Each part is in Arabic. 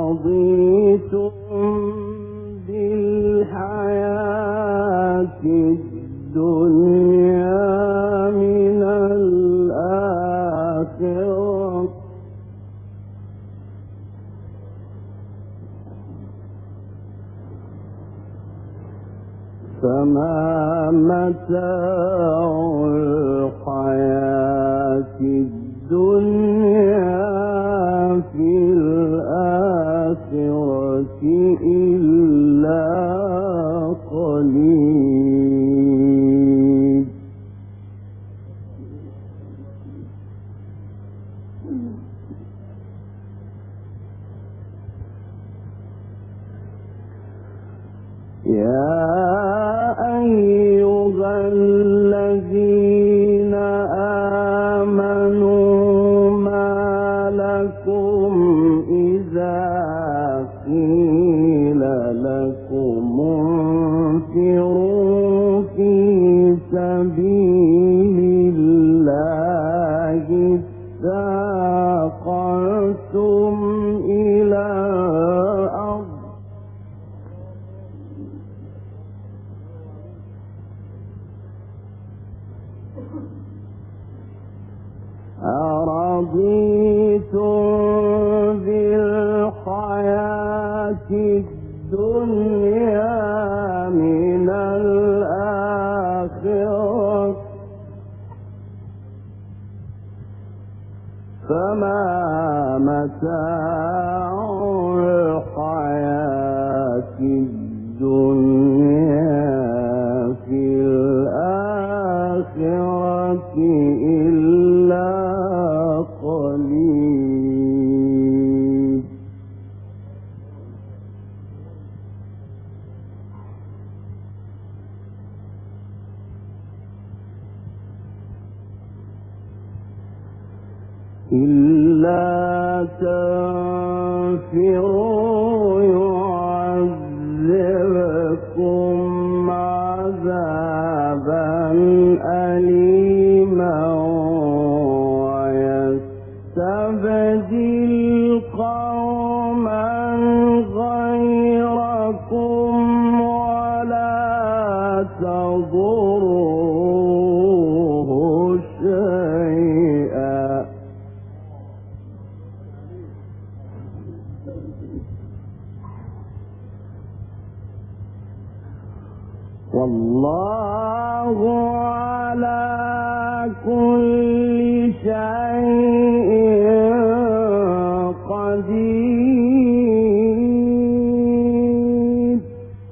أرضيتم بالحياة الدنيا من الآخرة فما متاع الحياة الدنيا في الآخرة إلا قليل. يا أيها الذين آمنوا ما لكم إذا قيل لكم انفروا في سبيل الله اثاقلتم إلى الأرض أرضيتم بالحياة الدنيا من الآخرة فما متاع الحياة الدنيا في الآخرة إلا قليل. إلا تنفروا يعذبكم عذابا أليما ويستبدل قوما غيركم ولا تضروه شيئا والله على كل شيء قدير.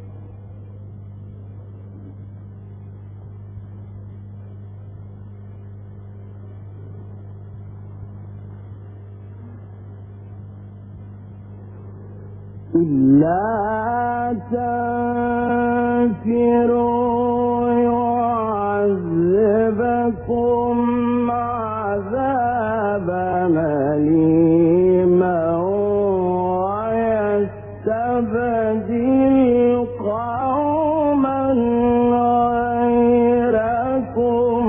إلا تنفروا يعذبكم عذابا أليما ويستبدل قوما غيركم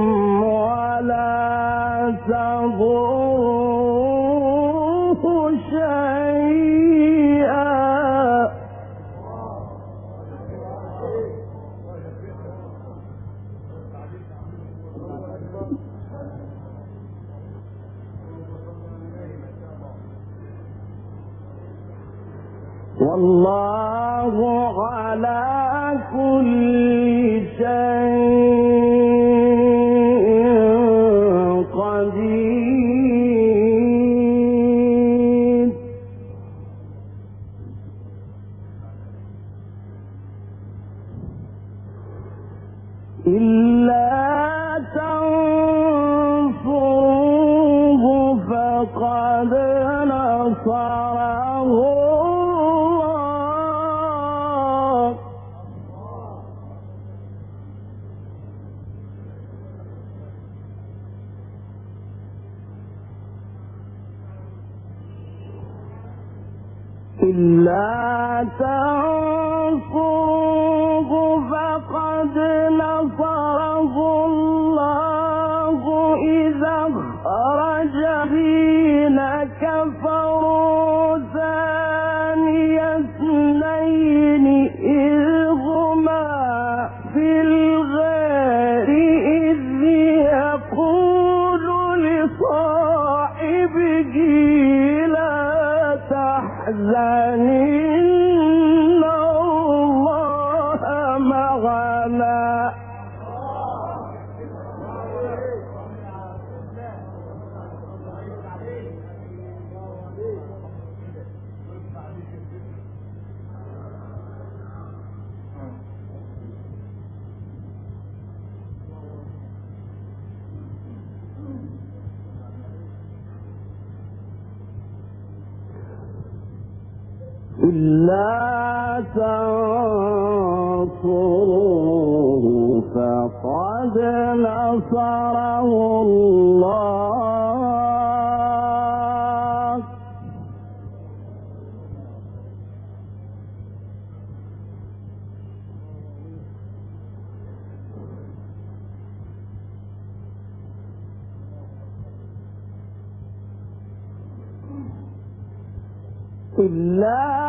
ولا تضروه شيئا والله على كل شيء قدير. إلا تنصروه فقد نصره الله إلا تنصروه فقد نصره الله إذا أخرج الذين كفروا ثاني تحزن إن الله معنا. إلا تنصروه فقد نصره الله. إلا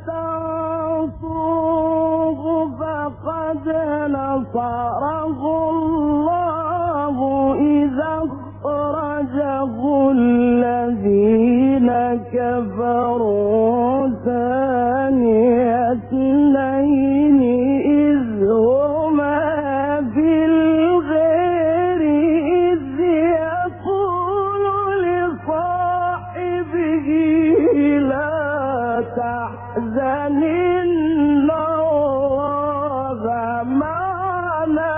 تنصروه فقد نصره الله إذا أخرجه الذين كفروا ثاني اثنين إذ هما في الغار إذ يقول لصاحبه لا تحزن إن الله معنا.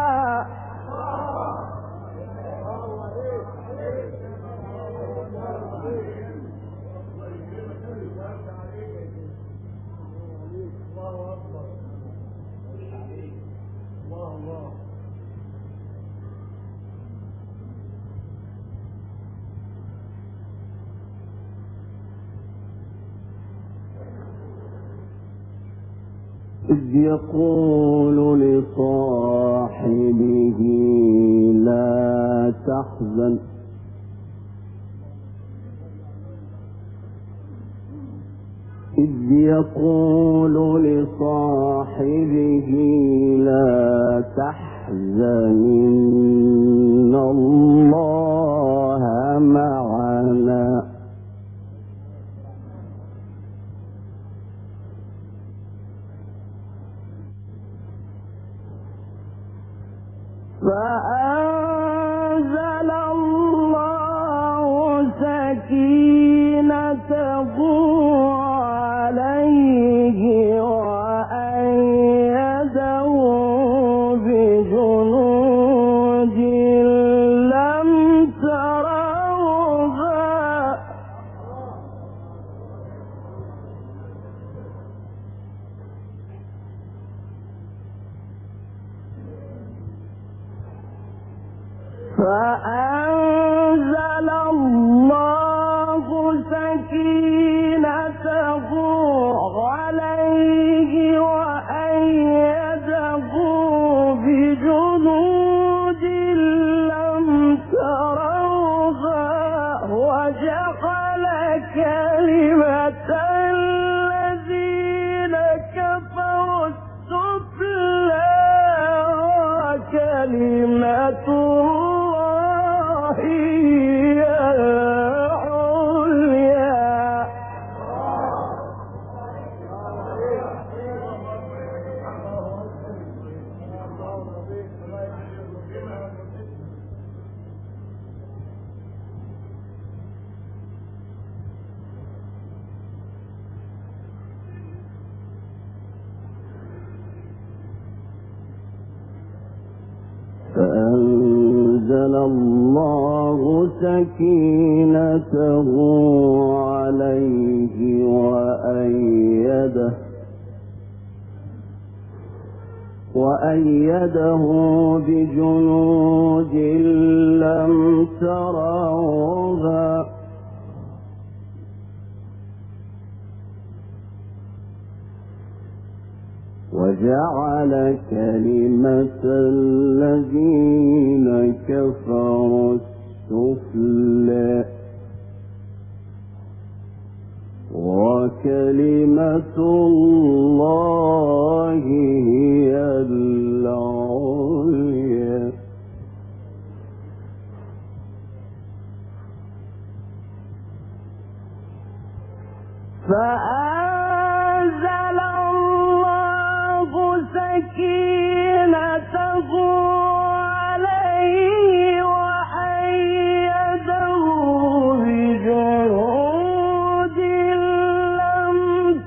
إذ يقول لصاحبه لا تحزن إذ يقول لصاحبه لا تحزن إن الله معنا. فأنزل الله سكينته عليه وأيده بجنود لم تروها. فأنزل الله سكينته عليه وأيده بجنود لم تروها وجعل كلمة الذين كفروا السفلى وكلمة الله هي العليا. فأنزل الله سكينته عليه وأيده بجنود لم تروها وجعل كلمة الذين كفروا السفلى وكلمة الله هي العليا. فأنزل الله سكينته عليه وأيده بجنود لم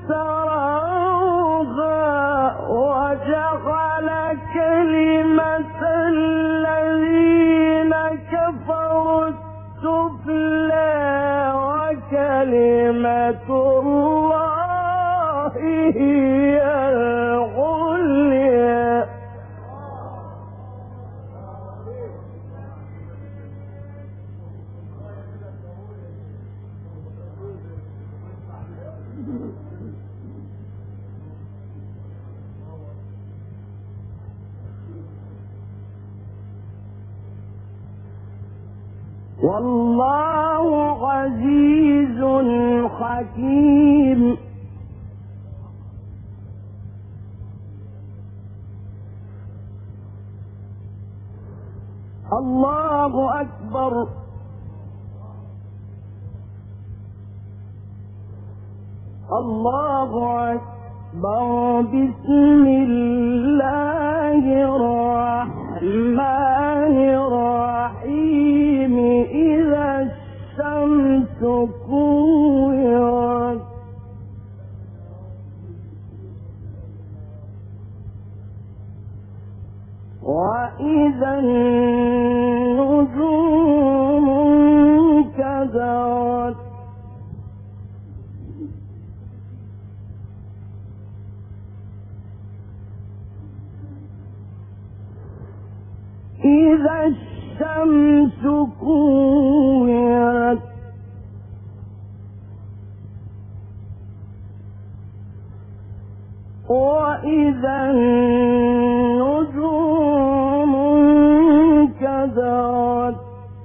تروها وجعل كلمة الذين كفروا السفلى وكلمة الله هي العليا. والله عزيز حكيم. الله أكبر. الله أكبر. بسم الله الرحمن الرحيم. إذا الشمس كورت وإذا النجوم انكدرت إذا الشمس كورت وإذا النجوم انكدرت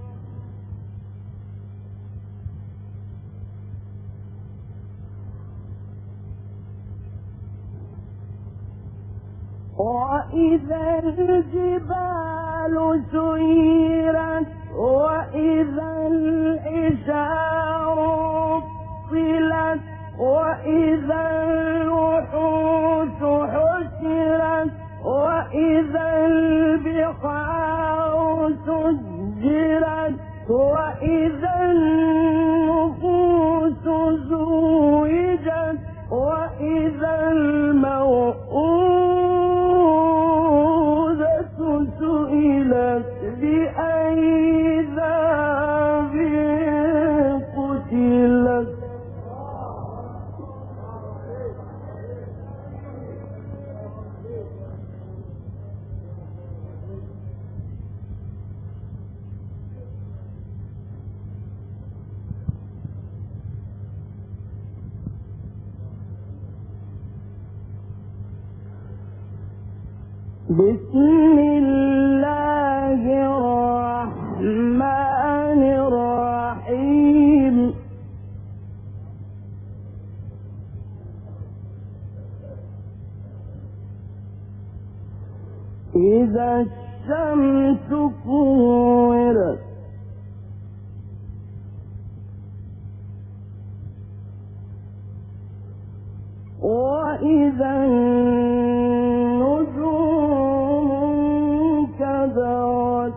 وإذا الجبال سيرت وإذا العشار عطلت وإذا الوحوش حشرت وإذا البحار سجرت وإذا النفوس زوجت وإذا الموءودة سئلت بأي ذنب قتلت. بسم الله الرحمن الرحيم. إذا الشمس كورت وإذا النجوم انكدرت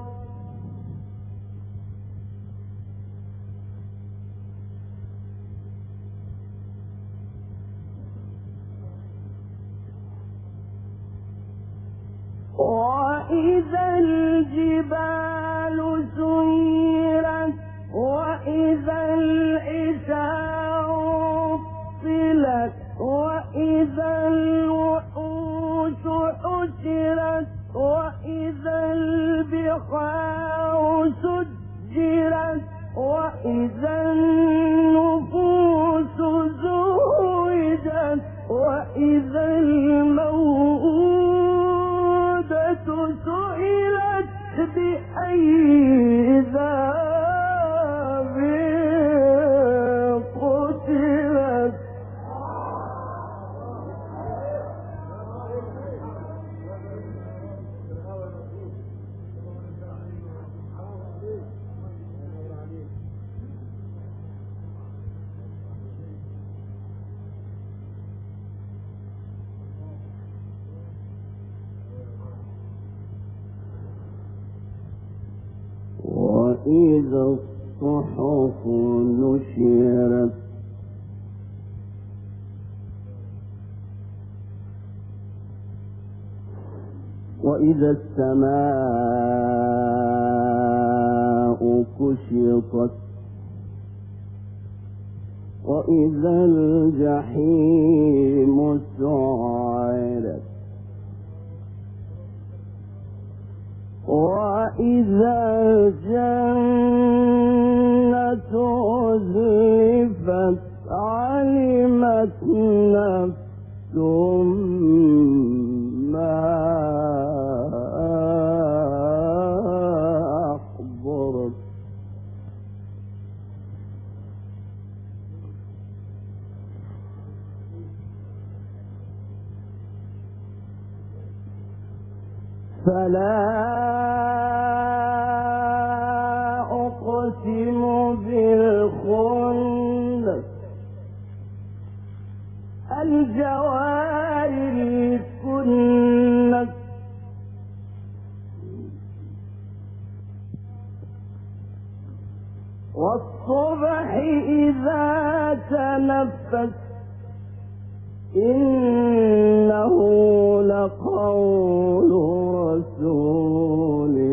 وإذا الجبال سيرت وإذا العشار عطلت وإذا الوحوش حشرت وإذا البحار سجرت وإذا النفوس زوجت وإذا الموءودة سئلت بأي ذنب قتلت. وإذا الصحف نشرت وإذا السماء كشطت وإذا الجحيم سعرت وإذا الجنة أزلفت علمت نفس ما أحضرت فلا أقسم بالخنس الجوار الكنس والصبح إذا تنفس إنه لقول رسول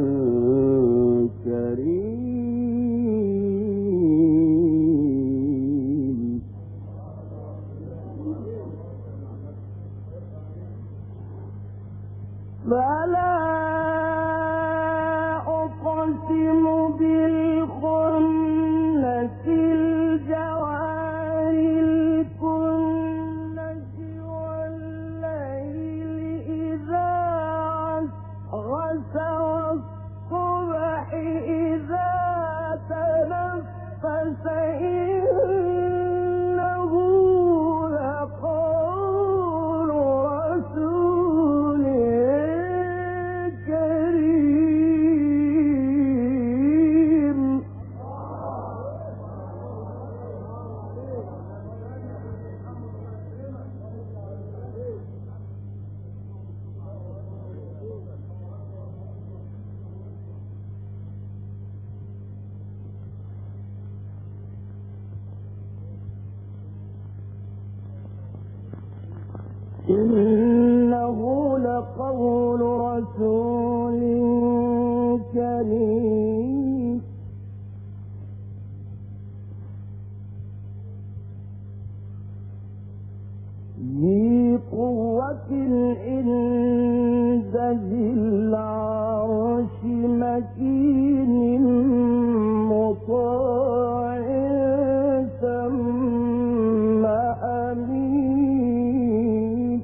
كريم فلا أقسم بالخنس الجوار الكنس والليل إذا عسعس والصبح إذا تنفس إنه لقول رسول كريم إنه لقول رسول كريم ذي قوة عند ذي العرش مكين مطاع ثم أمين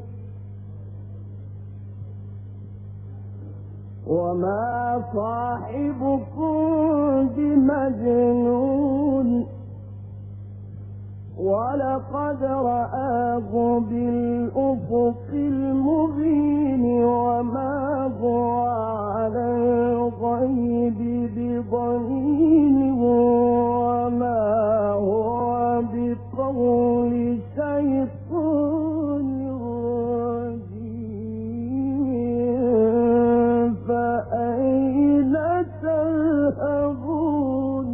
وما صاحبكم بمجنون ولقد رآه بالأفق المبين وما هو على الغيب بضنين وما هو بقول شيطان رجيم فأين تذهبون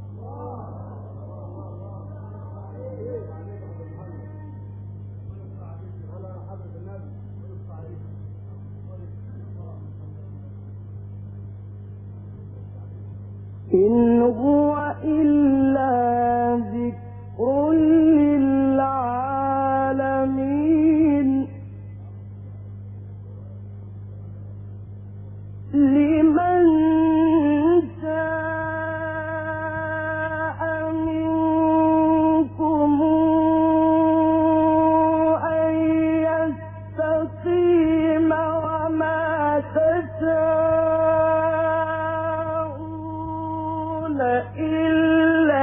إن هو إلا ذكر للعالمين لمن شاء منكم أن يستقيم وما تشاءون إلا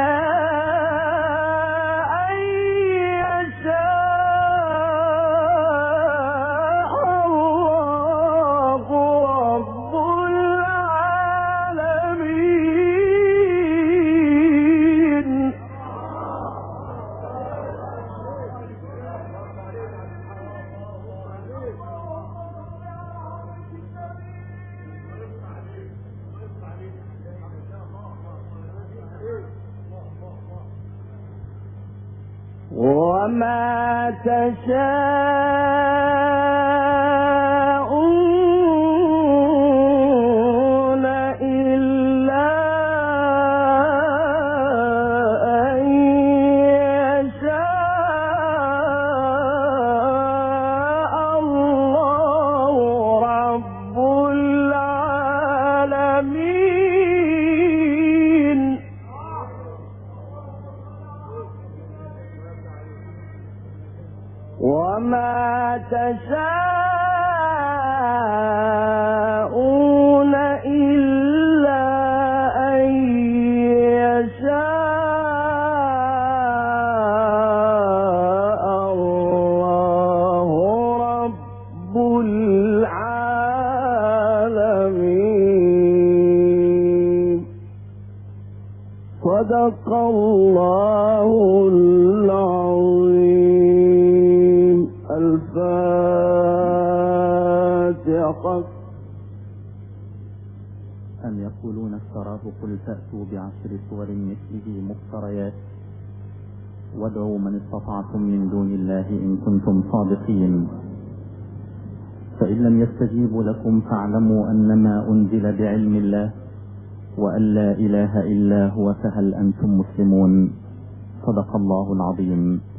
وما تشاءون إلا أن يشاء الله رب العالمين. وما تشاءون إلا أن يشاء الله رب العالمين. صدق الله العظيم. الفاتحة. أم يقولون افتراه قل فأتوا بعشر سور مثله مفتريات وادعوا من استطعتم من دون الله إن كنتم صادقين. فإن لم يستجيبوا لكم فاعلموا أنما أنزل بعلم الله وأن لا إله إلا هو فهل أنتم مسلمون. صدق الله العظيم.